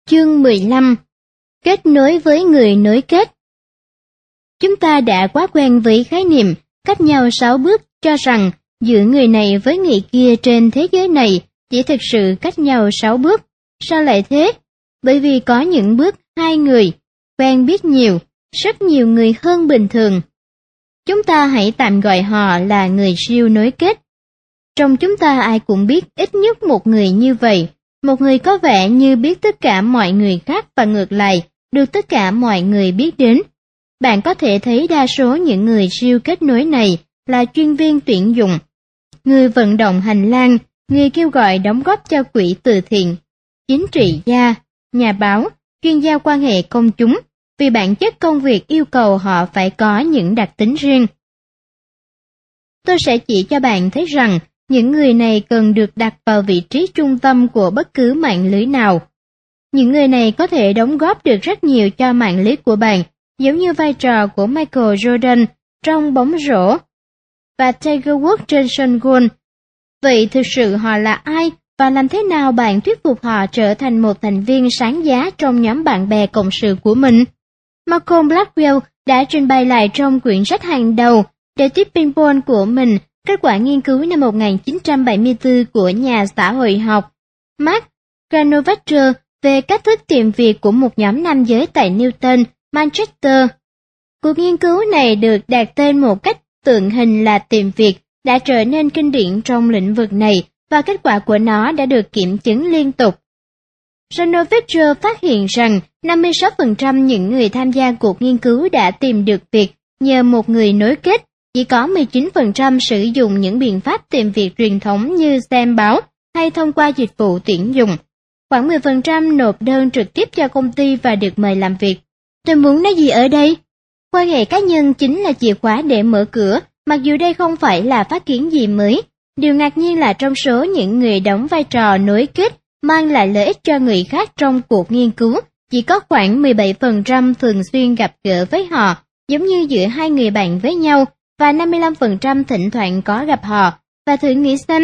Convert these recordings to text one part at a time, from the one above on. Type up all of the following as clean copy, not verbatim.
Chương 15. Kết nối với người nối kết. Chúng ta đã quá quen với khái niệm cách nhau 6 bước, cho rằng giữa người này với người kia trên thế giới này chỉ thực sự cách nhau 6 bước. Sao lại thế? Bởi vì có những bước hai người quen biết nhiều, rất nhiều người hơn bình thường. Chúng ta hãy tạm gọi họ là người siêu nối kết. Trong chúng ta ai cũng biết ít nhất một người như vậy, một người có vẻ như biết tất cả mọi người khác và ngược lại, được tất cả mọi người biết đến. Bạn có thể thấy đa số những người siêu kết nối này là chuyên viên tuyển dụng, người vận động hành lang, người kêu gọi đóng góp cho quỹ từ thiện, chính trị gia, nhà báo, chuyên gia quan hệ công chúng, vì bản chất công việc yêu cầu họ phải có những đặc tính riêng. Tôi sẽ chỉ cho bạn thấy rằng những người này cần được đặt vào vị trí trung tâm của bất cứ mạng lưới nào. Những người này có thể đóng góp được rất nhiều cho mạng lưới của bạn, giống như vai trò của Michael Jordan trong bóng rổ và Tiger Woods trên sân golf. Vậy thực sự họ là ai và làm thế nào bạn thuyết phục họ trở thành một thành viên sáng giá trong nhóm bạn bè cộng sự của mình? Malcolm Gladwell đã trình bày lại trong quyển sách hàng đầu The Tipping Point của mình kết quả nghiên cứu năm 1974 của nhà xã hội học Mark Granovetter về cách thức tìm việc của một nhóm nam giới tại Newton, Manchester. Cuộc nghiên cứu này được đặt tên một cách tượng hình là tìm việc đã trở nên kinh điển trong lĩnh vực này và kết quả của nó đã được kiểm chứng liên tục. Granovetter phát hiện rằng 56% những người tham gia cuộc nghiên cứu đã tìm được việc nhờ một người nối kết. Chỉ có 19% sử dụng những biện pháp tìm việc truyền thống như xem báo hay thông qua dịch vụ tuyển dụng. Khoảng 10% nộp đơn trực tiếp cho công ty và được mời làm việc. Tôi muốn nói gì ở đây? Quan hệ cá nhân chính là chìa khóa để mở cửa, mặc dù đây không phải là phát kiến gì mới. Điều ngạc nhiên là trong số những người đóng vai trò nối kết mang lại lợi ích cho người khác trong cuộc nghiên cứu, chỉ có khoảng 17% thường xuyên gặp gỡ với họ, giống như giữa hai người bạn với nhau, và 55% thỉnh thoảng có gặp họ, và thử nghĩ xem,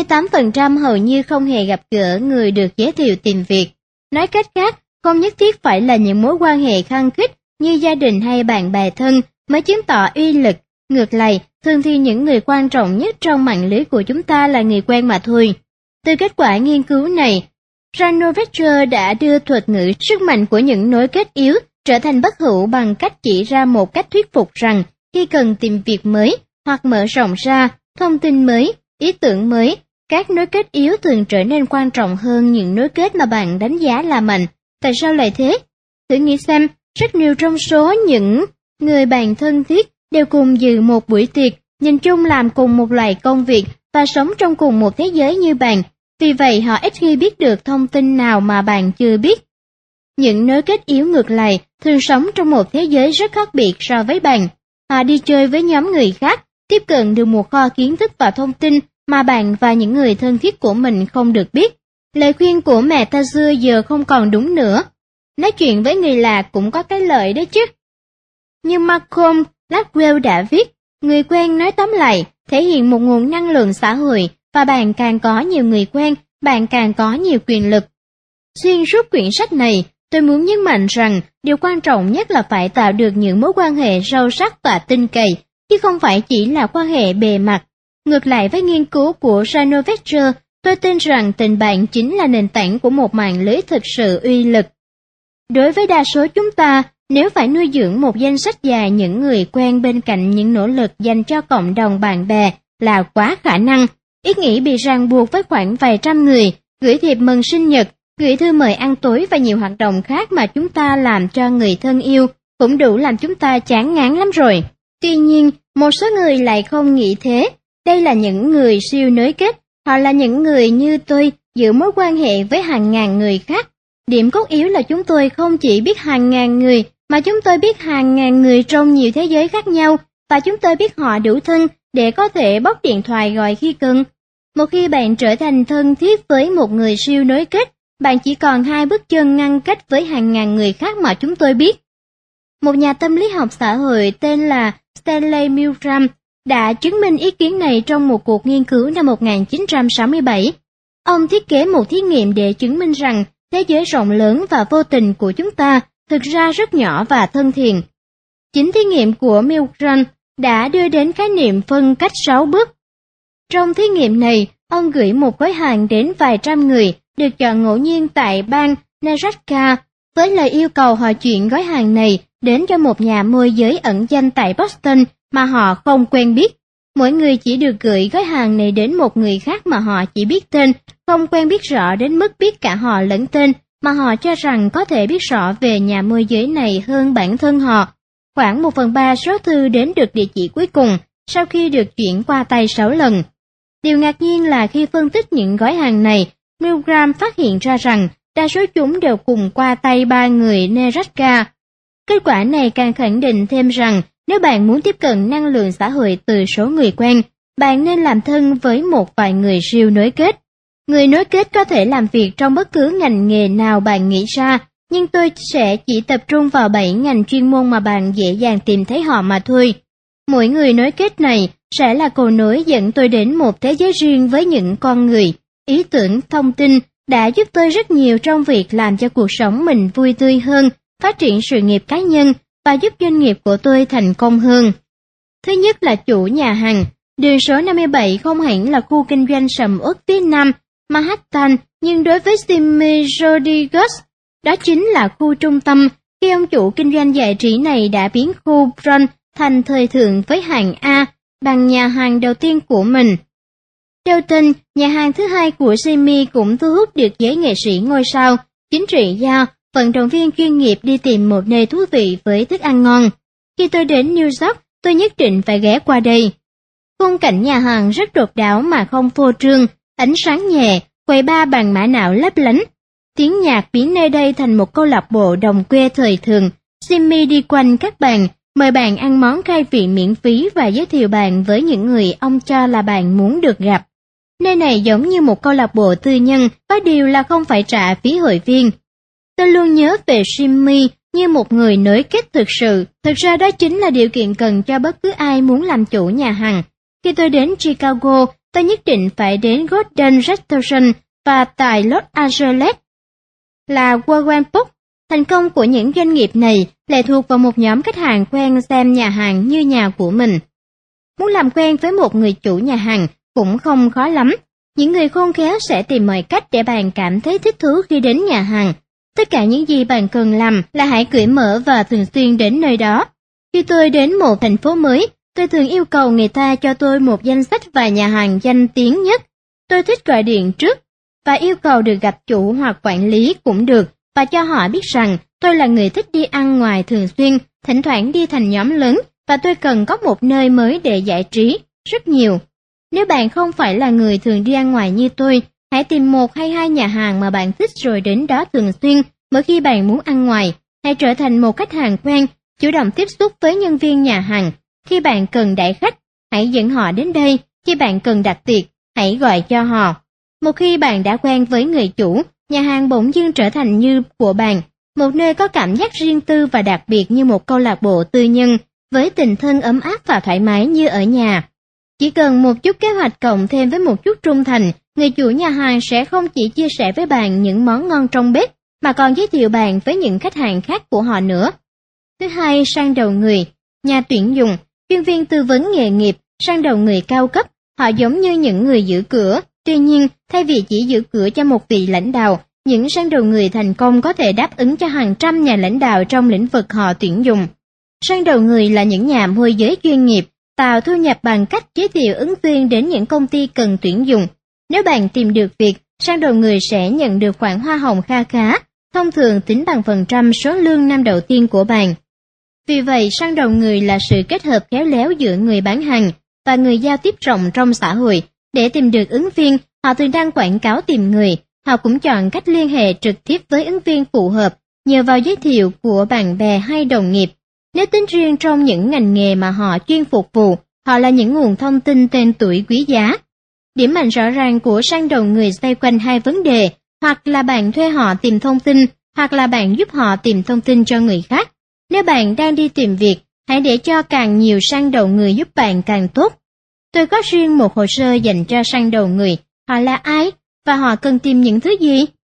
28% hầu như không hề gặp gỡ người được giới thiệu tìm việc. Nói cách khác, không nhất thiết phải là những mối quan hệ khăng khít như gia đình hay bạn bè thân mới chứng tỏ uy lực. Ngược lại, thường thì những người quan trọng nhất trong mạng lưới của chúng ta là người quen mà thôi. Từ kết quả nghiên cứu này, Granovetter đã đưa thuật ngữ sức mạnh của những nối kết yếu trở thành bất hữu bằng cách chỉ ra một cách thuyết phục rằng khi cần tìm việc mới hoặc mở rộng ra, thông tin mới, ý tưởng mới, các nối kết yếu thường trở nên quan trọng hơn những nối kết mà bạn đánh giá là mạnh. Tại sao lại thế? Thử nghĩ xem, rất nhiều trong số những người bạn thân thiết đều cùng dự một buổi tiệc, nhìn chung làm cùng một loại công việc và sống trong cùng một thế giới như bạn. Vì vậy họ ít khi biết được thông tin nào mà bạn chưa biết. Những nối kết yếu ngược lại thường sống trong một thế giới rất khác biệt so với bạn. Họ đi chơi với nhóm người khác, tiếp cận được một kho kiến thức và thông tin mà bạn và những người thân thiết của mình không được biết. Lời khuyên của mẹ ta xưa giờ không còn đúng nữa. Nói chuyện với người lạ cũng có cái lợi đấy chứ. Như Malcolm Gladwell đã viết, người quen nói tóm lại, thể hiện một nguồn năng lượng xã hội, và bạn càng có nhiều người quen, bạn càng có nhiều quyền lực. Xuyên suốt quyển sách này, tôi muốn nhấn mạnh rằng điều quan trọng nhất là phải tạo được những mối quan hệ sâu sắc và tin cậy, chứ không phải chỉ là quan hệ bề mặt. Ngược lại với nghiên cứu của Granovetter, tôi tin rằng tình bạn chính là nền tảng của một mạng lưới thực sự uy lực. Đối với đa số chúng ta, nếu phải nuôi dưỡng một danh sách dài những người quen bên cạnh những nỗ lực dành cho cộng đồng bạn bè là quá khả năng. Ý nghĩ bị ràng buộc với khoảng vài trăm người, gửi thiệp mừng sinh nhật, gửi thư mời ăn tối và nhiều hoạt động khác mà chúng ta làm cho người thân yêu cũng đủ làm chúng ta chán ngán lắm rồi. Tuy nhiên, một số người lại không nghĩ thế. Đây là những người siêu nối kết, họ là những người như tôi giữ mối quan hệ với hàng ngàn người khác. Điểm cốt yếu là chúng tôi không chỉ biết hàng ngàn người, mà chúng tôi biết hàng ngàn người trong nhiều thế giới khác nhau, và chúng tôi biết họ đủ thân để có thể bóc điện thoại gọi khi cần. Một khi bạn trở thành thân thiết với một người siêu nối kết, bạn chỉ còn 2 bước chân ngăn cách với hàng ngàn người khác mà chúng tôi biết. Một nhà tâm lý học xã hội tên là Stanley Milgram đã chứng minh ý kiến này trong một cuộc nghiên cứu năm 1967. Ông thiết kế một thí nghiệm để chứng minh rằng thế giới rộng lớn và vô tình của chúng ta thực ra rất nhỏ và thân thiện. Chính thí nghiệm của Milgram đã đưa đến khái niệm phân cách 6 bước. Trong thí nghiệm này, ông gửi một gói hàng đến vài trăm người được chọn ngẫu nhiên tại bang Nebraska với lời yêu cầu họ chuyển gói hàng này đến cho một nhà môi giới ẩn danh tại Boston mà họ không quen biết. Mỗi người chỉ được gửi gói hàng này đến một người khác mà họ chỉ biết tên, không quen biết rõ đến mức biết cả họ lẫn tên, mà họ cho rằng có thể biết rõ về nhà môi giới này hơn bản thân họ. Khoảng 1/3 số thư đến được địa chỉ cuối cùng sau khi được chuyển qua tay 6 lần. Điều ngạc nhiên là khi phân tích những gói hàng này, Milgram phát hiện ra rằng đa số chúng đều cùng qua tay 3 người Nebraska. Kết quả này càng khẳng định thêm rằng nếu bạn muốn tiếp cận năng lượng xã hội từ số người quen, bạn nên làm thân với một vài người siêu nối kết. Người nối kết có thể làm việc trong bất cứ ngành nghề nào bạn nghĩ ra, nhưng tôi sẽ chỉ tập trung vào 7 ngành chuyên môn mà bạn dễ dàng tìm thấy họ mà thôi. Mỗi người nối kết này sẽ là cầu nối dẫn tôi đến một thế giới riêng với những con người, ý tưởng, thông tin đã giúp tôi rất nhiều trong việc làm cho cuộc sống mình vui tươi hơn, phát triển sự nghiệp cá nhân và giúp doanh nghiệp của tôi thành công hơn. Thứ nhất là chủ nhà hàng. Đường số 57 không hẳn là khu kinh doanh sầm uất phía nam Manhattan, nhưng đối với Jimmy Rodriguez, đó chính là khu trung tâm, khi ông chủ kinh doanh giải trí này đã biến khu Bronx thành thời thượng với hạng A bằng nhà hàng đầu tiên của mình. Theo tin, nhà hàng thứ hai của Jimmy cũng thu hút được giới nghệ sĩ ngôi sao, chính trị gia, vận động viên chuyên nghiệp đi tìm một nơi thú vị với thức ăn ngon. Khi tôi đến New York, tôi nhất định phải ghé qua đây. Khung cảnh nhà hàng rất độc đáo mà không phô trương, ánh sáng nhẹ, quầy bar bằng mã não lấp lánh. Tiếng nhạc biến nơi đây thành một câu lạc bộ đồng quê thời thường. Jimmy đi quanh các bàn, mời bạn ăn món khai vị miễn phí và giới thiệu bạn với những người ông cho là bạn muốn được gặp. Nơi này giống như một câu lạc bộ tư nhân, có điều là không phải trả phí hội viên. Tôi luôn nhớ về Jimmy như một người nối kết thực sự. Thực ra đó chính là điều kiện cần cho bất cứ ai muốn làm chủ nhà hàng. Khi tôi đến Chicago, tôi nhất định phải đến Golden Restaurant và tại Los Angeles là Warren Book. Thành công của những doanh nghiệp này lệ thuộc vào một nhóm khách hàng quen xem nhà hàng như nhà của mình. Muốn làm quen với một người chủ nhà hàng cũng không khó lắm. Những người khôn khéo sẽ tìm mọi cách để bạn cảm thấy thích thú khi đến nhà hàng. Tất cả những gì bạn cần làm là hãy cởi mở và thường xuyên đến nơi đó. Khi tôi đến một thành phố mới, tôi thường yêu cầu người ta cho tôi một danh sách vài nhà hàng danh tiếng nhất. Tôi thích gọi điện trước và yêu cầu được gặp chủ hoặc quản lý cũng được, và cho họ biết rằng tôi là người thích đi ăn ngoài thường xuyên, thỉnh thoảng đi thành nhóm lớn, và tôi cần có một nơi mới để giải trí, rất nhiều. Nếu bạn không phải là người thường đi ăn ngoài như tôi, hãy tìm 1 hay 2 nhà hàng mà bạn thích rồi đến đó thường xuyên mỗi khi bạn muốn ăn ngoài. Hãy trở thành một khách hàng quen, chủ động tiếp xúc với nhân viên nhà hàng. Khi bạn cần đãi khách, hãy dẫn họ đến đây. Khi bạn cần đặt tiệc, hãy gọi cho họ. Một khi bạn đã quen với người chủ, nhà hàng bỗng dưng trở thành như của bạn, một nơi có cảm giác riêng tư và đặc biệt như một câu lạc bộ tư nhân, với tình thân ấm áp và thoải mái như ở nhà. Chỉ cần một chút kế hoạch cộng thêm với một chút trung thành, người chủ nhà hàng sẽ không chỉ chia sẻ với bạn những món ngon trong bếp, mà còn giới thiệu bạn với những khách hàng khác của họ nữa. Thứ hai, săn đầu người. Nhà tuyển dụng, chuyên viên tư vấn nghề nghiệp, săn đầu người cao cấp, họ giống như những người giữ cửa. Tuy nhiên, thay vì chỉ giữ cửa cho một vị lãnh đạo, những săn đầu người thành công có thể đáp ứng cho hàng trăm nhà lãnh đạo trong lĩnh vực họ tuyển dụng. Săn đầu người là những nhà môi giới chuyên nghiệp, tạo thu nhập bằng cách giới thiệu ứng viên đến những công ty cần tuyển dụng. Nếu bạn tìm được việc, săn đầu người sẽ nhận được khoản hoa hồng kha khá, thông thường tính bằng phần trăm số lương năm đầu tiên của bạn. Vì vậy, săn đầu người là sự kết hợp khéo léo giữa người bán hàng và người giao tiếp rộng trong xã hội. Để tìm được ứng viên, họ thường đăng quảng cáo tìm người. Họ cũng chọn cách liên hệ trực tiếp với ứng viên phù hợp nhờ vào giới thiệu của bạn bè hay đồng nghiệp. Nếu tính riêng trong những ngành nghề mà họ chuyên phục vụ, họ là những nguồn thông tin tên tuổi quý giá. Điểm mạnh rõ ràng của săn đầu người xoay quanh 2 vấn đề, hoặc là bạn thuê họ tìm thông tin, hoặc là bạn giúp họ tìm thông tin cho người khác. Nếu bạn đang đi tìm việc, hãy để cho càng nhiều săn đầu người giúp bạn càng tốt. Tôi có riêng một hồ sơ dành cho săn đầu người, họ là ai và họ cần tìm những thứ gì?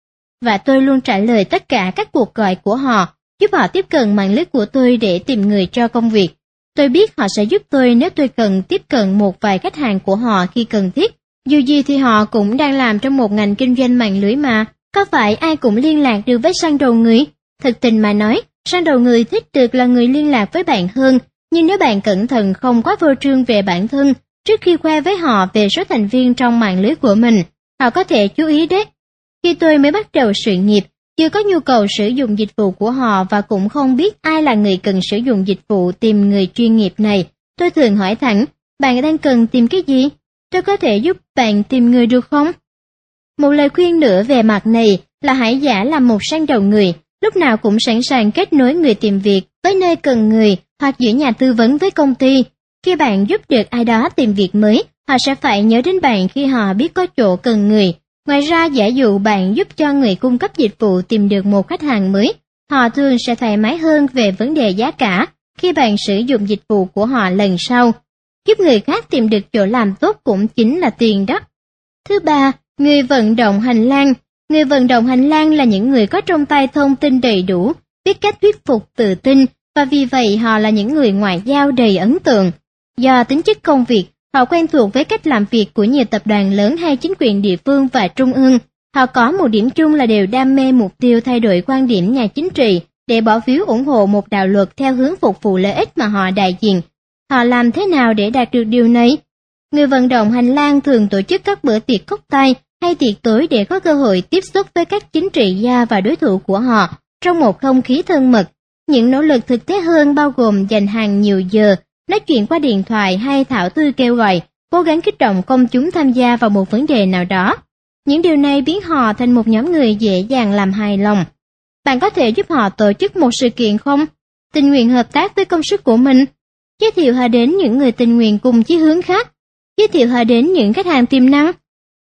và tôi luôn trả lời tất cả các cuộc gọi của họ, giúp họ tiếp cận mạng lưới của tôi để tìm người cho công việc. Tôi biết họ sẽ giúp tôi nếu tôi cần tiếp cận một vài khách hàng của họ khi cần thiết. Dù gì thì họ cũng đang làm trong một ngành kinh doanh mạng lưới mà. Có phải ai cũng liên lạc được với săn đầu người? Thực tình mà nói, săn đầu người thích được là người liên lạc với bạn hơn, nhưng nếu bạn cẩn thận không quá phô trương về bản thân, trước khi khoe với họ về số thành viên trong mạng lưới của mình, họ có thể chú ý đấy. Khi tôi mới bắt đầu sự nghiệp, chưa có nhu cầu sử dụng dịch vụ của họ và cũng không biết ai là người cần sử dụng dịch vụ tìm người chuyên nghiệp này, tôi thường hỏi thẳng, bạn đang cần tìm cái gì? Tôi có thể giúp bạn tìm người được không? Một lời khuyên nữa về mặt này là hãy giả làm một săn đầu người, lúc nào cũng sẵn sàng kết nối người tìm việc với nơi cần người hoặc giữa nhà tư vấn với công ty. Khi bạn giúp được ai đó tìm việc mới, họ sẽ phải nhớ đến bạn khi họ biết có chỗ cần người. Ngoài ra, giả dụ bạn giúp cho người cung cấp dịch vụ tìm được một khách hàng mới, họ thường sẽ thoải mái hơn về vấn đề giá cả khi bạn sử dụng dịch vụ của họ lần sau. Giúp người khác tìm được chỗ làm tốt cũng chính là tiền đó. Thứ ba, người vận động hành lang. Người vận động hành lang là những người có trong tay thông tin đầy đủ, biết cách thuyết phục tự tin, và vì vậy họ là những người ngoại giao đầy ấn tượng. Do tính chất công việc, họ quen thuộc với cách làm việc của nhiều tập đoàn lớn hay chính quyền địa phương và trung ương. Họ có một điểm chung là đều đam mê mục tiêu thay đổi quan điểm nhà chính trị để bỏ phiếu ủng hộ một đạo luật theo hướng phục vụ lợi ích mà họ đại diện. Họ làm thế nào để đạt được điều này? Người vận động hành lang thường tổ chức các bữa tiệc cốc tay hay tiệc tối để có cơ hội tiếp xúc với các chính trị gia và đối thủ của họ trong một không khí thân mật. Những nỗ lực thực tế hơn bao gồm dành hàng nhiều giờ, nói chuyện qua điện thoại hay thảo thư kêu gọi, cố gắng kích động công chúng tham gia vào một vấn đề nào đó. Những điều này biến họ thành một nhóm người dễ dàng làm hài lòng. Bạn có thể giúp họ tổ chức một sự kiện không? Tình nguyện hợp tác với công sức của mình. Giới thiệu họ đến những người tình nguyện cùng chí hướng khác. Giới thiệu họ đến những khách hàng tiềm năng.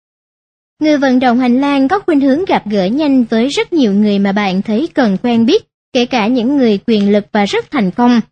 Người vận động hành lang có khuynh hướng gặp gỡ nhanh với rất nhiều người mà bạn thấy cần quen biết, kể cả những người quyền lực và rất thành công.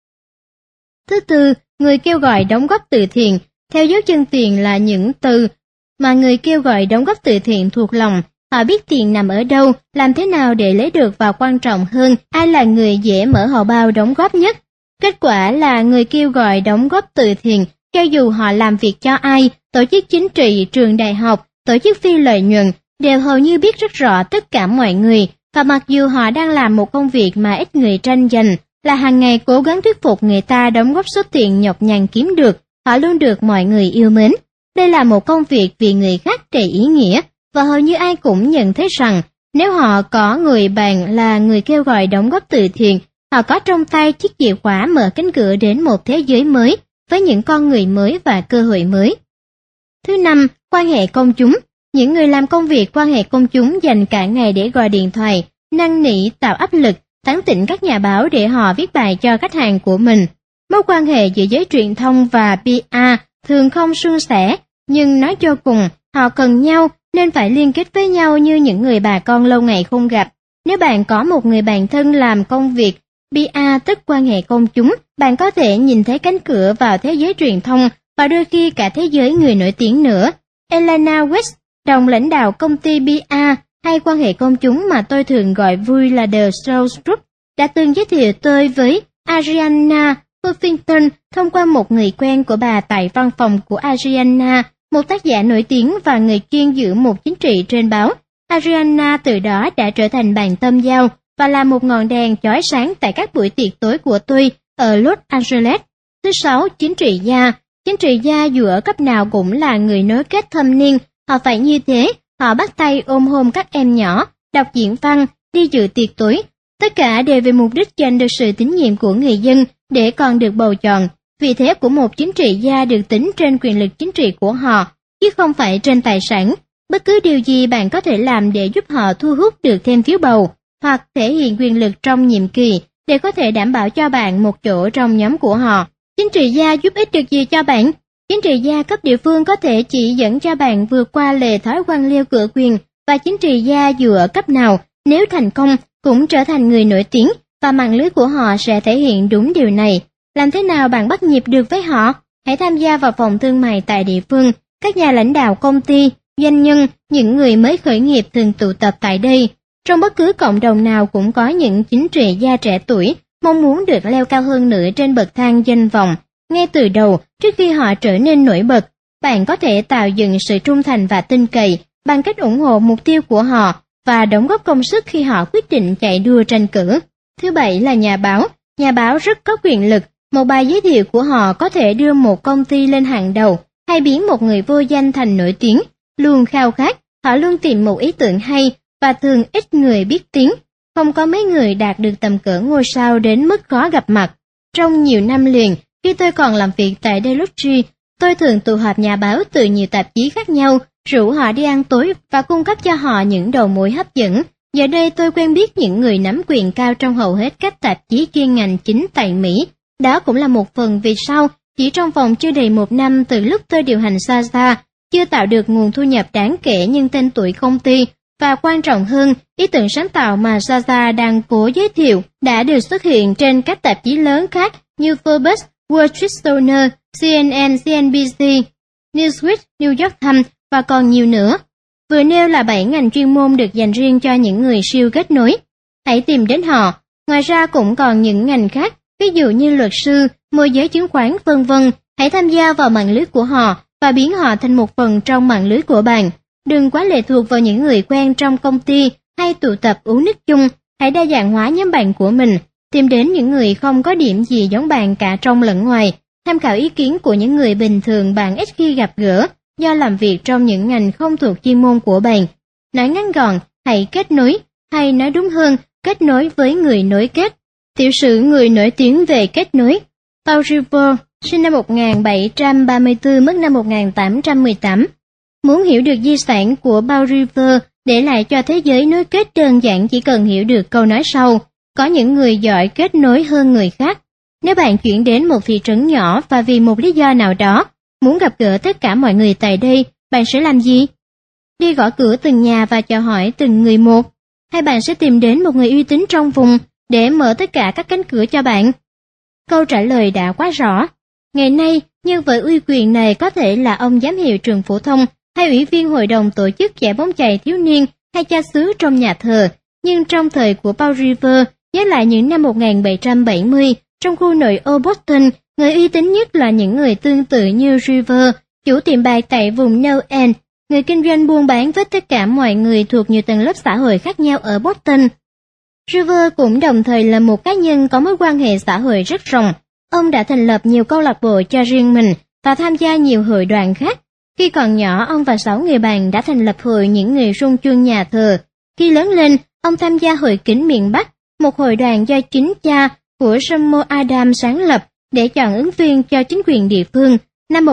Thứ tư, người kêu gọi đóng góp từ thiện. Theo dấu chân tiền là những từ mà người kêu gọi đóng góp từ thiện thuộc lòng. Họ biết tiền nằm ở đâu, làm thế nào để lấy được, và quan trọng hơn, ai là người dễ mở hòm bao đóng góp nhất. Kết quả là người kêu gọi đóng góp từ thiện, cho dù họ làm việc cho ai, tổ chức chính trị, trường đại học, tổ chức phi lợi nhuận, đều hầu như biết rất rõ tất cả mọi người, và mặc dù họ đang làm một công việc mà ít người tranh giành, là hàng ngày cố gắng thuyết phục người ta đóng góp số tiền nhọc nhằn kiếm được, họ luôn được mọi người yêu mến. Đây là một công việc vì người khác đầy ý nghĩa, và hầu như ai cũng nhận thấy rằng nếu họ có người bạn là người kêu gọi đóng góp từ thiện, họ có trong tay chiếc chìa khóa mở cánh cửa đến một thế giới mới, với những con người mới và cơ hội mới. Thứ năm, quan hệ công chúng. Những người làm công việc quan hệ công chúng dành cả ngày để gọi điện thoại, năn nỉ, tạo áp lực, tán tỉnh các nhà báo để họ viết bài cho khách hàng của mình. Mối quan hệ giữa giới truyền thông và PR thường không suôn sẻ, nhưng nói cho cùng, họ cần nhau nên phải liên kết với nhau như những người bà con lâu ngày không gặp. Nếu bạn có một người bạn thân làm công việc PR, tức quan hệ công chúng, bạn có thể nhìn thấy cánh cửa vào thế giới truyền thông và đôi khi cả thế giới người nổi tiếng nữa. Elena West, đồng lãnh đạo công ty PR hay quan hệ công chúng mà tôi thường gọi vui là The Soul Group, đã từng giới thiệu tôi với Arianna Huffington thông qua một người quen của bà tại văn phòng của Arianna, một tác giả nổi tiếng và người chuyên giữ một chính trị trên báo. Arianna từ đó đã trở thành bạn tâm giao và là một ngọn đèn chói sáng tại các buổi tiệc tối của tôi ở Los Angeles. Thứ sáu, chính trị gia. Chính trị gia dù ở cấp nào cũng là người nối kết thâm niên, họ phải như thế, họ bắt tay ôm hôn các em nhỏ, đọc diễn văn, đi dự tiệc tối. Tất cả đều vì mục đích giành được sự tín nhiệm của người dân để còn được bầu chọn. Vị thế của một chính trị gia được tính trên quyền lực chính trị của họ, chứ không phải trên tài sản. Bất cứ điều gì bạn có thể làm để giúp họ thu hút được thêm phiếu bầu, hoặc thể hiện quyền lực trong nhiệm kỳ để có thể đảm bảo cho bạn một chỗ trong nhóm của họ. Chính trị gia giúp ích được gì cho bạn? Chính trị gia cấp địa phương có thể chỉ dẫn cho bạn vượt qua lề thói quan liêu cửa quyền, và chính trị gia dù ở cấp nào, nếu thành công, cũng trở thành người nổi tiếng, và mạng lưới của họ sẽ thể hiện đúng điều này. Làm thế nào bạn bắt nhịp được với họ? Hãy tham gia vào phòng thương mại tại địa phương. Các nhà lãnh đạo công ty, doanh nhân, những người mới khởi nghiệp thường tụ tập tại đây. Trong bất cứ cộng đồng nào cũng có những chính trị gia trẻ tuổi mong muốn được leo cao hơn nữa trên bậc thang danh vọng. Ngay từ đầu, trước khi họ trở nên nổi bật, bạn có thể tạo dựng sự trung thành và tin cậy bằng cách ủng hộ mục tiêu của họ và đóng góp công sức khi họ quyết định chạy đua tranh cử. Thứ bảy là nhà báo. Nhà báo rất có quyền lực. Một bài giới thiệu của họ có thể đưa một công ty lên hàng đầu hay biến một người vô danh thành nổi tiếng. Luôn khao khát, họ luôn tìm một ý tưởng hay và thường ít người biết tiếng. Không có mấy người đạt được tầm cỡ ngôi sao đến mức khó gặp mặt. Trong nhiều năm liền, khi tôi còn làm việc tại Deloitte, tôi thường tụ họp nhà báo từ nhiều tạp chí khác nhau, rủ họ đi ăn tối và cung cấp cho họ những đầu mối hấp dẫn. Giờ đây tôi quen biết những người nắm quyền cao trong hầu hết các tạp chí chuyên ngành chính tại Mỹ. Đó cũng là một phần vì sao, chỉ trong vòng chưa đầy 1 năm từ lúc tôi điều hành Zaza, chưa tạo được nguồn thu nhập đáng kể nhưng tên tuổi công ty, và quan trọng hơn, ý tưởng sáng tạo mà Zaza đang cố giới thiệu đã được xuất hiện trên các tạp chí lớn khác như Forbes, Wall Street Journal, CNN, CNBC, Newsweek, New York Times và còn nhiều nữa. Vừa nêu là 7 ngành chuyên môn được dành riêng cho những người siêu kết nối. Hãy tìm đến họ. Ngoài ra cũng còn những ngành khác, ví dụ như luật sư, môi giới chứng khoán, vân vân. Hãy tham gia vào mạng lưới của họ và biến họ thành một phần trong mạng lưới của bạn. Đừng quá lệ thuộc vào những người quen trong công ty hay tụ tập uống nước chung. Hãy đa dạng hóa nhóm bạn của mình. Tìm đến những người không có điểm gì giống bạn cả trong lẫn ngoài. Tham khảo ý kiến của những người bình thường bạn ít khi gặp gỡ do làm việc trong những ngành không thuộc chuyên môn của bạn. Nói ngắn gọn, hãy kết nối, hay nói đúng hơn, kết nối với người nối kết. Tiểu sử người nổi tiếng về kết nối. Paul Revere, sinh năm 1734, mất năm 1818. Muốn hiểu được di sản của Paul Revere để lại cho thế giới nối kết đơn giản chỉ cần hiểu được câu nói sau: có những người giỏi kết nối hơn người khác. Nếu bạn chuyển đến một thị trấn nhỏ và vì một lý do nào đó muốn gặp gỡ tất cả mọi người tại đây, bạn sẽ làm gì? Đi gõ cửa từng nhà và chào hỏi từng người một? Hay bạn sẽ tìm đến một người uy tín trong vùng để mở tất cả các cánh cửa cho bạn? Câu trả lời đã quá rõ. Ngày nay, nhân vật uy quyền này có thể là ông giám hiệu trường phổ thông, hay ủy viên hội đồng tổ chức giải bóng chày thiếu niên, hay cha xứ trong nhà thờ. Nhưng trong thời của Paul Revere, nhớ lại những năm 1770, trong khu nội ô Boston, người uy tín nhất là những người tương tự như Revere, chủ tiệm bạc tại vùng New End, người kinh doanh buôn bán với tất cả mọi người thuộc nhiều tầng lớp xã hội khác nhau ở Boston. Revere cũng đồng thời là một cá nhân có mối quan hệ xã hội rất rộng. Ông đã thành lập nhiều câu lạc bộ cho riêng mình và tham gia nhiều hội đoàn khác. Khi còn nhỏ, ông và 6 người bạn đã thành lập hội những người rung chuông nhà thờ. Khi lớn lên, ông tham gia hội kính miền Bắc, một hội đoàn do chính cha của Samuel Adams sáng lập để chọn ứng viên cho chính quyền địa phương. Năm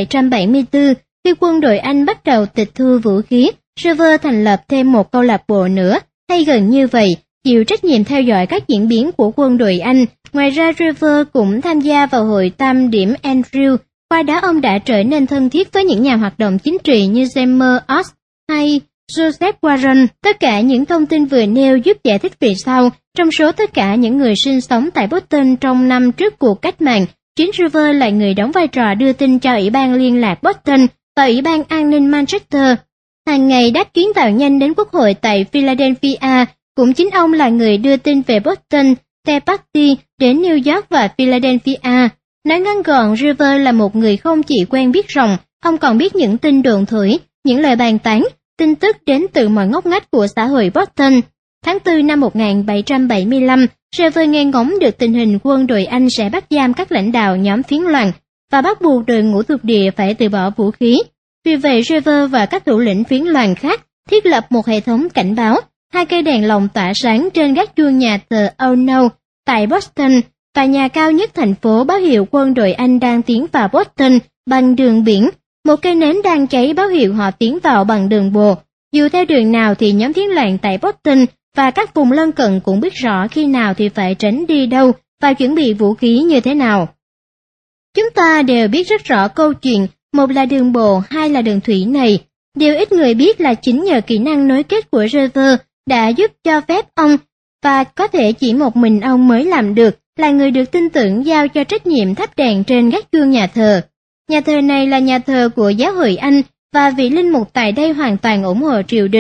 1774, khi quân đội Anh bắt đầu tịch thu vũ khí, Revere thành lập thêm một câu lạc bộ nữa, hay gần như vậy, chịu trách nhiệm theo dõi các diễn biến của quân đội Anh. Ngoài ra, Revere cũng tham gia vào hội tam điểm Andrew. Qua đó ông đã trở nên thân thiết với những nhà hoạt động chính trị như James Oates hay Joseph Warren. Tất cả những thông tin vừa nêu giúp giải thích vì sao, trong số tất cả những người sinh sống tại Boston trong năm trước cuộc cách mạng, chính Revere là người đóng vai trò đưa tin cho Ủy ban Liên lạc Boston và Ủy ban An ninh Manchester. Hàng ngày đáp chuyến tàu nhanh đến Quốc hội tại Philadelphia, cũng chính ông là người đưa tin về Boston, Tea Party đến New York và Philadelphia. Nói ngắn gọn, Revere là một người không chỉ quen biết rộng, ông còn biết những tin đồn thổi, những lời bàn tán, tin tức đến từ mọi ngóc ngách của xã hội Boston. Tháng 4 năm 1775, Revere nghe ngóng được tình hình quân đội Anh sẽ bắt giam các lãnh đạo nhóm phiến loạn và bắt buộc đội ngũ thuộc địa phải từ bỏ vũ khí. Vì vậy, Revere và các thủ lĩnh phiến loạn khác thiết lập một hệ thống cảnh báo, 2 cây đèn lồng tỏa sáng trên gác chuông nhà thờ Old Knoll tại Boston, tòa nhà cao nhất thành phố báo hiệu quân đội Anh đang tiến vào Boston bằng đường biển, một cây nến đang cháy báo hiệu họ tiến vào bằng đường bộ. Dù theo đường nào thì nhóm phiến loạn tại Boston và các vùng lân cận cũng biết rõ khi nào thì phải tránh đi đâu và chuẩn bị vũ khí như thế nào. Chúng ta đều biết rất rõ câu chuyện, một là đường bộ, hai là đường thủy này. Điều ít người biết là chính nhờ kỹ năng nối kết của Revere đã giúp cho phép ông, và có thể chỉ một mình ông mới làm được, là người được tin tưởng giao cho trách nhiệm thắp đèn trên gác chuông nhà thờ. Nhà thờ này là nhà thờ của giáo hội Anh, và vị linh mục tại đây hoàn toàn ủng hộ triều đình.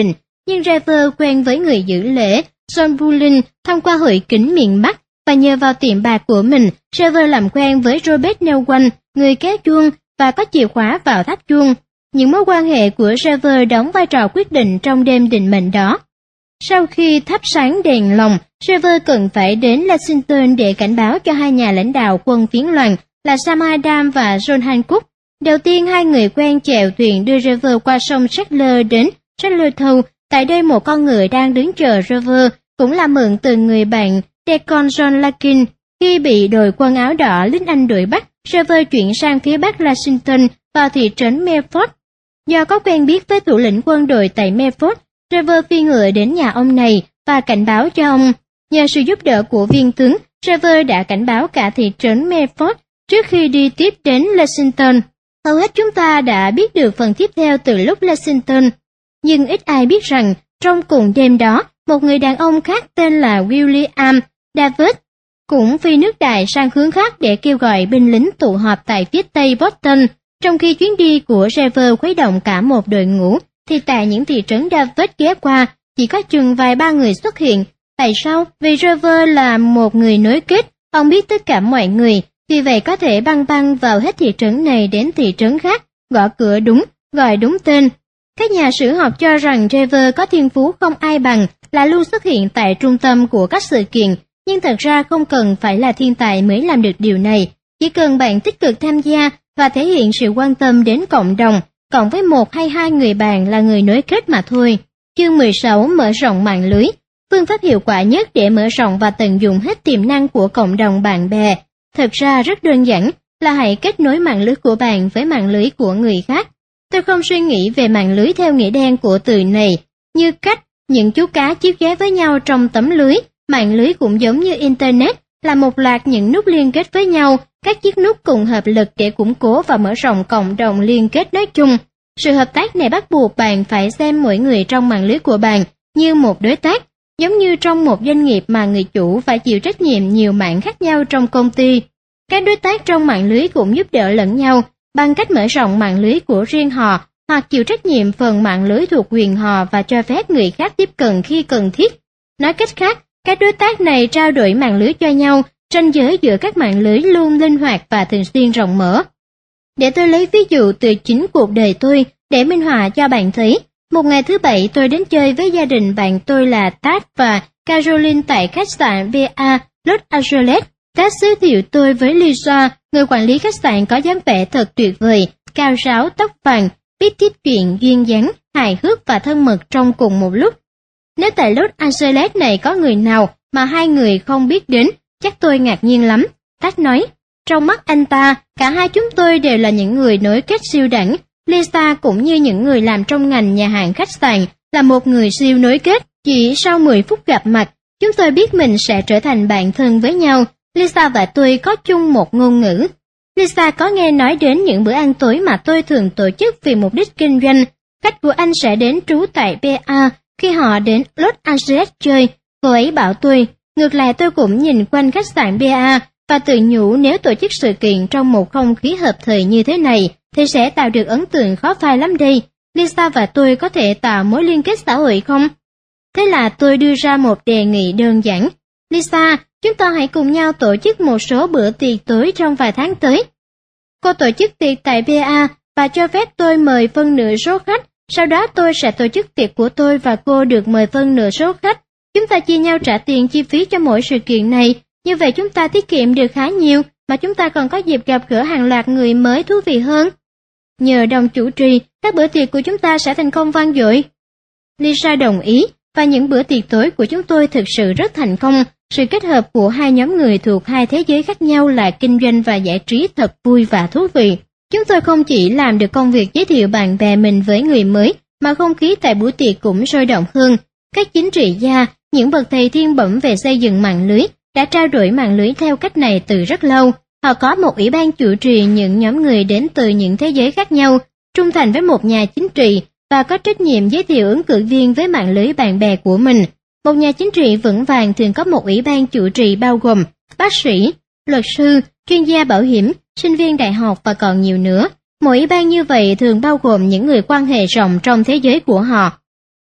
nhưng Trevor quen với người giữ lễ John Bullen thông qua hội kính miền Bắc, và nhờ vào tiệm bạc của mình, Trevor làm quen với Robert Newman, người kéo chuông và có chìa khóa vào tháp chuông. Những mối quan hệ của Trevor đóng vai trò quyết định trong đêm định mệnh đó. Sau khi thắp sáng đèn lồng, Trevor cần phải đến Lexington để cảnh báo cho hai nhà lãnh đạo quân phiến loạn là Sam Adams và John Hancock. Đầu tiên, hai người quen chèo thuyền đưa Trevor qua sông Sackler đến Charlottetown. Tại đây, một con ngựa đang đứng chờ Trevor, cũng là mượn từ người bạn Deacon John Larkin. Khi bị đội quân áo đỏ lính Anh đuổi bắt, Trevor chuyển sang phía bắc Lexington vào thị trấn Medford. Do có quen biết với thủ lĩnh quân đội tại Medford, Trevor phi ngựa đến nhà ông này và cảnh báo cho ông. Nhờ sự giúp đỡ của viên tướng, Trevor đã cảnh báo cả thị trấn Medford trước khi đi tiếp đến Lexington. Hầu hết chúng ta đã biết được phần tiếp theo từ lúc Lexington, nhưng ít ai biết rằng trong cùng đêm đó, một người đàn ông khác tên là William David cũng phi nước đại sang hướng khác để kêu gọi binh lính tụ họp tại phía tây Boston. Trong khi chuyến đi của Trevor khuấy động cả một đội ngũ, thì tại những thị trấn David ghé qua, chỉ có chừng vài ba người xuất hiện. Tại sao? Vì Trevor là một người nối kết, ông biết tất cả mọi người, vì vậy có thể băng băng vào hết thị trấn này đến thị trấn khác, gõ cửa đúng, gọi đúng tên. Các nhà sử học cho rằng Trevor có thiên phú không ai bằng, là luôn xuất hiện tại trung tâm của các sự kiện, nhưng thật ra không cần phải là thiên tài mới làm được điều này, chỉ cần bạn tích cực tham gia và thể hiện sự quan tâm đến cộng đồng, cộng với một hay hai người bạn là người nối kết mà thôi. Chương 16, mở rộng mạng lưới. Phương pháp hiệu quả nhất để mở rộng và tận dụng hết tiềm năng của cộng đồng bạn bè, thật ra rất đơn giản, là hãy kết nối mạng lưới của bạn với mạng lưới của người khác. Tôi không suy nghĩ về mạng lưới theo nghĩa đen của từ này, như cách những chú cá chiếu ghé với nhau trong tấm lưới. Mạng lưới cũng giống như Internet, là một loạt những nút liên kết với nhau, các chiếc nút cùng hợp lực để củng cố và mở rộng cộng đồng liên kết nói chung. Sự hợp tác này bắt buộc bạn phải xem mỗi người trong mạng lưới của bạn như một đối tác, giống như trong một doanh nghiệp mà người chủ phải chịu trách nhiệm nhiều mảng khác nhau trong công ty. Các đối tác trong mạng lưới cũng giúp đỡ lẫn nhau bằng cách mở rộng mạng lưới của riêng họ hoặc chịu trách nhiệm phần mạng lưới thuộc quyền họ và cho phép người khác tiếp cận khi cần thiết. Nói cách khác, các đối tác này trao đổi mạng lưới cho nhau, ranh giới giữa các mạng lưới luôn linh hoạt và thường xuyên rộng mở. Để tôi lấy ví dụ từ chính cuộc đời tôi để minh họa cho bạn thấy. Một ngày thứ Bảy, tôi đến chơi với gia đình bạn tôi là Tad và Caroline tại khách sạn VA Los Angeles. Tad giới thiệu tôi với Lisa, người quản lý khách sạn có dáng vẻ thật tuyệt vời, cao ráo, tóc vàng, biết tiếp chuyện duyên dáng, hài hước và thân mật trong cùng một lúc. Nếu tại Los Angeles này có người nào mà hai người không biết đến, chắc tôi ngạc nhiên lắm. Tad nói, trong mắt anh ta, cả hai chúng tôi đều là những người nối kết siêu đẳng. Lisa cũng như những người làm trong ngành nhà hàng khách sạn là một người siêu nối kết. Chỉ sau 10 phút gặp mặt, chúng tôi biết mình sẽ trở thành bạn thân với nhau. Lisa và tôi có chung một ngôn ngữ. Lisa có nghe nói đến những bữa ăn tối mà tôi thường tổ chức vì mục đích kinh doanh. Khách của anh sẽ đến trú tại PA khi họ đến Los Angeles chơi. Cô ấy bảo tôi, ngược lại tôi cũng nhìn quanh khách sạn PA và tự nhủ nếu tổ chức sự kiện trong một không khí hợp thời như thế này thì sẽ tạo được ấn tượng khó phai lắm đây. Lisa và tôi có thể tạo mối liên kết xã hội không? Thế là tôi đưa ra một đề nghị đơn giản. Lisa, chúng ta hãy cùng nhau tổ chức một số bữa tiệc tối trong vài tháng tới. Cô tổ chức tiệc tại PA và cho phép tôi mời phân nửa số khách. Sau đó tôi sẽ tổ chức tiệc của tôi và cô được mời phân nửa số khách. Chúng ta chia nhau trả tiền chi phí cho mỗi sự kiện này. Như vậy chúng ta tiết kiệm được khá nhiều, mà chúng ta còn có dịp gặp gỡ hàng loạt người mới thú vị hơn. Nhờ đồng chủ trì, các bữa tiệc của chúng ta sẽ thành công vang dội. Lisa đồng ý, và những bữa tiệc tối của chúng tôi thực sự rất thành công. Sự kết hợp của hai nhóm người thuộc hai thế giới khác nhau là kinh doanh và giải trí thật vui và thú vị. Chúng tôi không chỉ làm được công việc giới thiệu bạn bè mình với người mới, mà không khí tại buổi tiệc cũng sôi động hơn. Các chính trị gia, những bậc thầy thiên bẩm về xây dựng mạng lưới, đã trao đổi mạng lưới theo cách này từ rất lâu. Họ có một ủy ban chủ trì những nhóm người đến từ những thế giới khác nhau, trung thành với một nhà chính trị và có trách nhiệm giới thiệu ứng cử viên với mạng lưới bạn bè của mình. Một nhà chính trị vững vàng thường có một ủy ban chủ trì bao gồm bác sĩ, luật sư, chuyên gia bảo hiểm, sinh viên đại học và còn nhiều nữa. Mỗi ủy ban như vậy thường bao gồm những người quan hệ rộng trong thế giới của họ.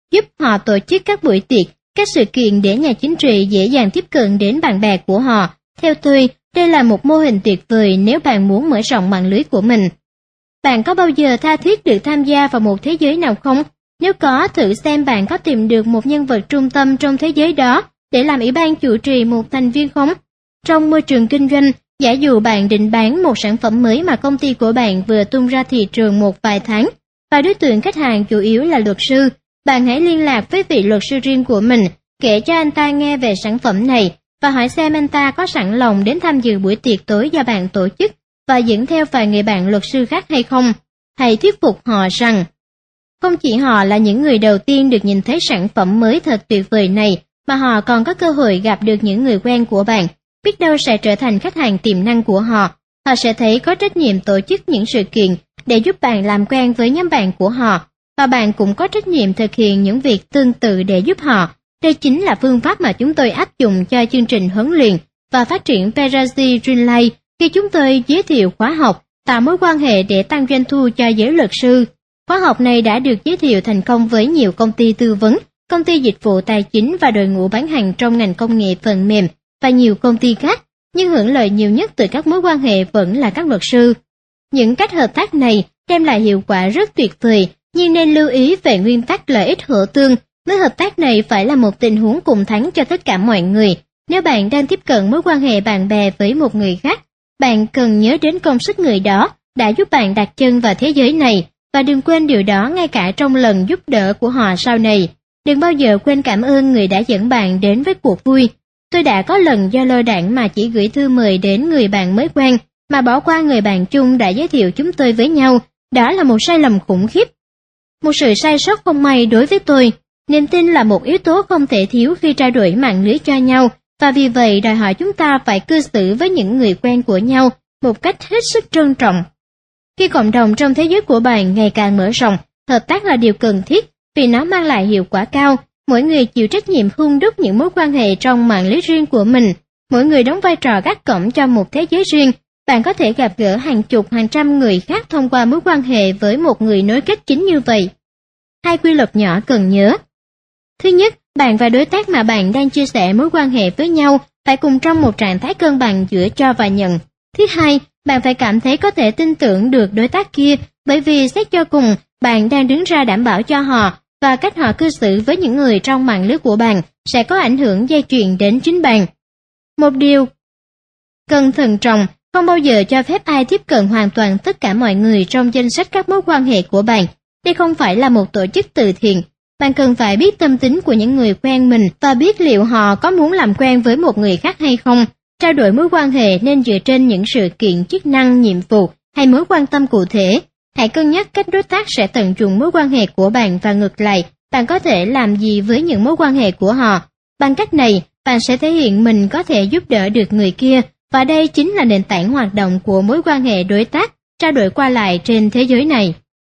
giúp họ tổ chức các buổi tiệc, các sự kiện để nhà chính trị dễ dàng tiếp cận đến bạn bè của họ. Theo tôi, đây là một mô hình tuyệt vời nếu bạn muốn mở rộng mạng lưới của mình. Bạn có bao giờ tha thiết được tham gia vào một thế giới nào không? Nếu có, thử xem bạn có tìm được một nhân vật trung tâm trong thế giới đó để làm ủy ban chủ trì một thành viên không? Trong môi trường kinh doanh, giả dụ bạn định bán một sản phẩm mới mà công ty của bạn vừa tung ra thị trường một vài tháng, và đối tượng khách hàng chủ yếu là luật sư, bạn hãy liên lạc với vị luật sư riêng của mình, kể cho anh ta nghe về sản phẩm này, và hỏi xem anh ta có sẵn lòng đến tham dự buổi tiệc tối do bạn tổ chức và dẫn theo vài người bạn luật sư khác hay không. Hãy thuyết phục họ rằng không chỉ họ là những người đầu tiên được nhìn thấy sản phẩm mới thật tuyệt vời này, mà họ còn có cơ hội gặp được những người quen của bạn, biết đâu sẽ trở thành khách hàng tiềm năng của họ. Họ sẽ thấy có trách nhiệm tổ chức những sự kiện để giúp bạn làm quen với nhóm bạn của họ, và bạn cũng có trách nhiệm thực hiện những việc tương tự để giúp họ. Đây chính là phương pháp mà chúng tôi áp dụng cho chương trình huấn luyện và phát triển Perazi Greenlight khi chúng tôi giới thiệu khóa học tạo mối quan hệ để tăng doanh thu cho giới luật sư. Khóa học này đã được giới thiệu thành công với nhiều công ty tư vấn, công ty dịch vụ tài chính và đội ngũ bán hàng trong ngành công nghệ phần mềm và nhiều công ty khác, nhưng hưởng lợi nhiều nhất từ các mối quan hệ vẫn là các luật sư. Những cách hợp tác này đem lại hiệu quả rất tuyệt vời, nhưng nên lưu ý về nguyên tắc lợi ích hỗ tương. Mối hợp tác này phải là một tình huống cùng thắng cho tất cả mọi người. Nếu bạn đang tiếp cận mối quan hệ bạn bè với một người khác, bạn cần nhớ đến công sức người đó đã giúp bạn đặt chân vào thế giới này, và đừng quên điều đó ngay cả trong lần giúp đỡ của họ sau này. Đừng bao giờ quên cảm ơn người đã dẫn bạn đến với cuộc vui. Tôi đã có lần do lơ đãng mà chỉ gửi thư mời đến người bạn mới quen, mà bỏ qua người bạn chung đã giới thiệu chúng tôi với nhau. Đó là một sai lầm khủng khiếp. Một sự sai sót không may đối với tôi. Niềm tin là một yếu tố không thể thiếu khi trao đổi mạng lưới cho nhau, và vì vậy đòi hỏi chúng ta phải cư xử với những người quen của nhau một cách hết sức trân trọng. Khi cộng đồng trong thế giới của bạn ngày càng mở rộng, hợp tác là điều cần thiết vì nó mang lại hiệu quả cao. Mỗi người chịu trách nhiệm hun đúc những mối quan hệ trong mạng lưới riêng của mình. Mỗi người đóng vai trò gác cổng cho một thế giới riêng. Bạn có thể gặp gỡ hàng chục, hàng trăm người khác thông qua mối quan hệ với một người nối kết chính như vậy. 2 quy luật nhỏ cần nhớ. Thứ nhất, bạn và đối tác mà bạn đang chia sẻ mối quan hệ với nhau phải cùng trong một trạng thái cân bằng giữa cho và nhận. Thứ hai, bạn phải cảm thấy có thể tin tưởng được đối tác kia, bởi vì xét cho cùng, bạn đang đứng ra đảm bảo cho họ, và cách họ cư xử với những người trong mạng lưới của bạn sẽ có ảnh hưởng dây chuyền đến chính bạn. Một điều cần thận trọng, không bao giờ cho phép ai tiếp cận hoàn toàn tất cả mọi người trong danh sách các mối quan hệ của bạn. Đây không phải là một tổ chức từ thiện. Bạn cần phải biết tâm tính của những người quen mình và biết liệu họ có muốn làm quen với một người khác hay không. Trao đổi mối quan hệ nên dựa trên những sự kiện chức năng, nhiệm vụ hay mối quan tâm cụ thể. Hãy cân nhắc cách đối tác sẽ tận dụng mối quan hệ của bạn và ngược lại, bạn có thể làm gì với những mối quan hệ của họ. Bằng cách này, bạn sẽ thể hiện mình có thể giúp đỡ được người kia, và đây chính là nền tảng hoạt động của mối quan hệ đối tác, trao đổi qua lại trên thế giới này.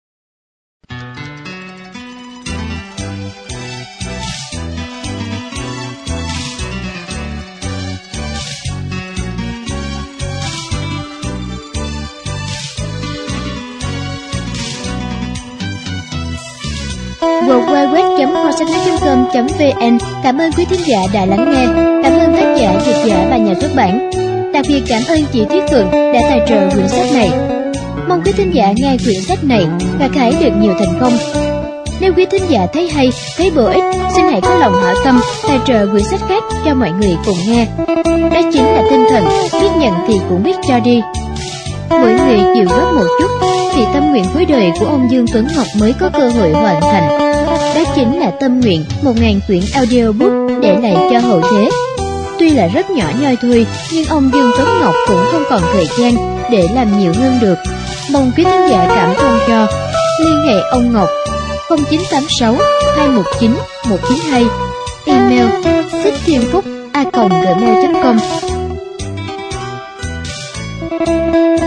www.kho-sách-nói.com.vn. Cảm ơn quý thính giả đã lắng nghe. Cảm ơn tác giả, dịch giả và nhà xuất bản. Đặc biệt cảm ơn chị Tuyết Phượng đã tài trợ quyển sách này. Mong quý thính giả nghe quyển sách này và hãy được nhiều thành công. Nếu quý thính giả thấy hay, thấy bổ ích, xin hãy có lòng hảo tâm tài trợ quyển sách khác cho mọi người cùng nghe. Đó chính là tinh thần biết nhận thì cũng biết cho đi. Mỗi người chịu góp một chút thì tâm nguyện cuối đời của ông Dương Tuấn Ngọc mới có cơ hội hoàn thành. Đó chính là tâm nguyện 1000 quyển audiobook để lại cho hậu thế. Tuy là rất nhỏ nhoi thôi, nhưng ông Dương Tuấn Ngọc cũng không còn thời gian để làm nhiều hơn được. Mong quý khán giả cảm thông cho. Liên hệ ông Ngọc 0986 219 192, email sithienphúc@gmail.com.